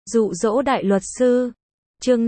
Dụ dỗ đại luật sư. Chương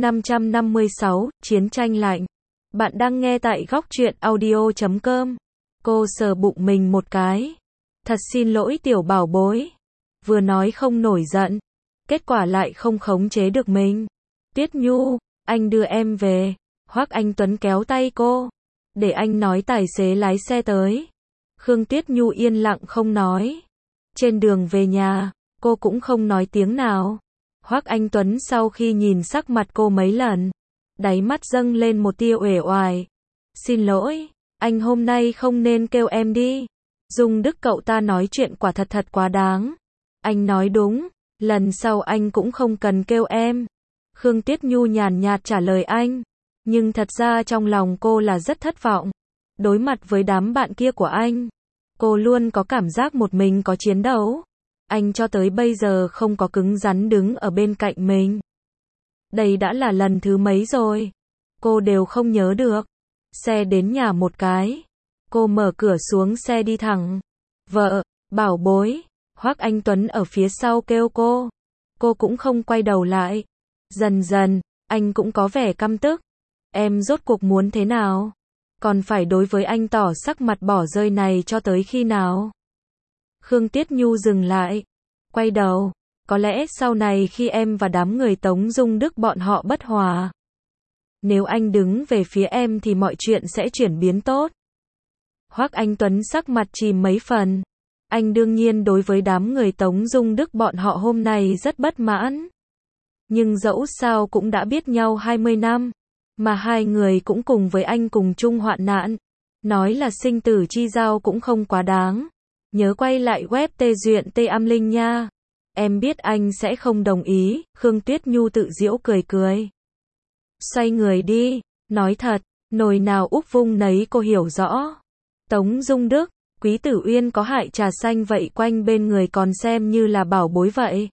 556, Chiến tranh lạnh. Bạn đang nghe tại góc truyện audio.com. Cô sờ bụng mình một cái. Thật xin lỗi tiểu bảo bối. Vừa nói không nổi giận, kết quả lại không khống chế được mình. Tuyết Nhu, anh đưa em về. Hoắc Anh Tuấn kéo tay cô. Để anh nói tài xế lái xe tới. Khương Tuyết Nhu yên lặng không nói. Trên đường về nhà, cô cũng không nói tiếng nào. Hoắc Anh Tuấn sau khi nhìn sắc mặt cô mấy lần, đáy mắt dâng lên một tia uể oải. Xin lỗi, anh hôm nay không nên kêu em đi. Dung Đức cậu ta nói chuyện quả thật quá đáng. Anh nói đúng, lần sau anh cũng không cần kêu em. Khương Tuyết Nhu nhàn nhạt trả lời anh. Nhưng thật ra trong lòng cô là rất thất vọng. Đối mặt với đám bạn kia của anh, cô luôn có cảm giác một mình có chiến đấu. Anh cho tới bây giờ không có cứng rắn đứng ở bên cạnh mình. Đây đã là lần thứ mấy rồi. Cô đều không nhớ được. Xe đến nhà một cái. Cô mở cửa xuống xe đi thẳng. Vợ, bảo bối. Hoắc Anh Tuấn ở phía sau kêu cô. Cô cũng không quay đầu lại. Dần dần, anh cũng có vẻ căm tức. Em rốt cuộc muốn thế nào? Còn phải đối với anh tỏ sắc mặt bỏ rơi này cho tới khi nào? Khương Tuyết Nhu dừng lại, quay đầu, có lẽ sau này khi em và đám người Tống Dung Đức bọn họ bất hòa, nếu anh đứng về phía em thì mọi chuyện sẽ chuyển biến tốt. Hoắc Anh Tuấn sắc mặt chìm mấy phần. Anh đương nhiên đối với đám người Tống Dung Đức bọn họ hôm nay rất bất mãn. Nhưng dẫu sao cũng đã biết nhau 20 năm, mà hai người cũng cùng với anh cùng chung hoạn nạn. Nói là sinh tử chi giao cũng không quá đáng. Nhớ quay lại web tê duyện tê am linh nha. Em biết anh sẽ không đồng ý. Khương Tuyết Nhu tự giễu cười cười. Xoay người đi. Nói thật, nồi nào úp vung nấy cô hiểu rõ. Tống Dung Đức, Quý Tử Uyên có hại trà xanh vậy quanh bên người còn xem như là bảo bối vậy.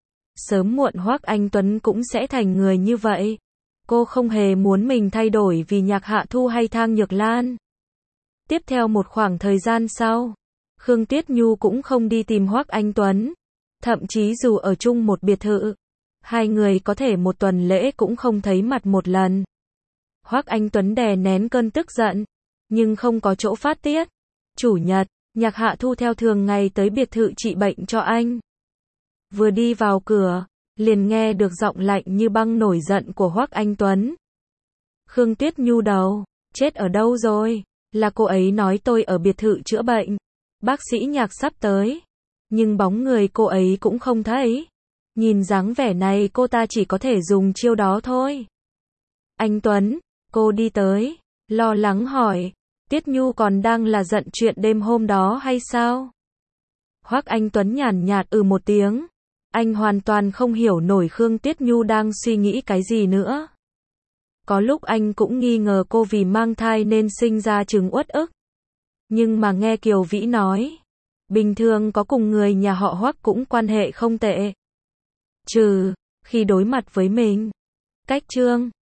Sớm muộn Hoắc Anh Tuấn cũng sẽ thành người như vậy. Cô không hề muốn mình thay đổi vì Nhạc Hạ Thu hay Thang Nhược Lan. Tiếp theo một khoảng thời gian sau, Khương Tuyết Nhu cũng không đi tìm Hoắc Anh Tuấn. Thậm chí dù ở chung một biệt thự, hai người có thể một tuần lễ cũng không thấy mặt một lần. Hoắc Anh Tuấn đè nén cơn tức giận, nhưng không có chỗ phát tiết. Chủ nhật, Nhạc Hạ Thu theo thường ngày tới biệt thự trị bệnh cho anh. Vừa đi vào cửa, liền nghe được giọng lạnh như băng nổi giận của Hoắc Anh Tuấn. Khương Tuyết Nhu đầu, chết ở đâu rồi? Là cô ấy nói tôi ở biệt thự chữa bệnh. Bác sĩ Nhạc sắp tới. Nhưng bóng người cô ấy cũng không thấy. Nhìn dáng vẻ này cô ta chỉ có thể dùng chiêu đó thôi. Anh Tuấn, cô đi tới, lo lắng hỏi. Tuyết Nhu còn đang là giận chuyện đêm hôm đó hay sao? Hoắc Anh Tuấn nhàn nhạt một tiếng. Anh hoàn toàn không hiểu nổi Khương Tuyết Nhu đang suy nghĩ cái gì nữa. Có lúc anh cũng nghi ngờ cô vì mang thai nên sinh ra chứng uất ức. Nhưng mà nghe Kiều Vĩ nói, bình thường có cùng người nhà họ Hoắc cũng quan hệ không tệ. Trừ khi đối mặt với mình. Cách chương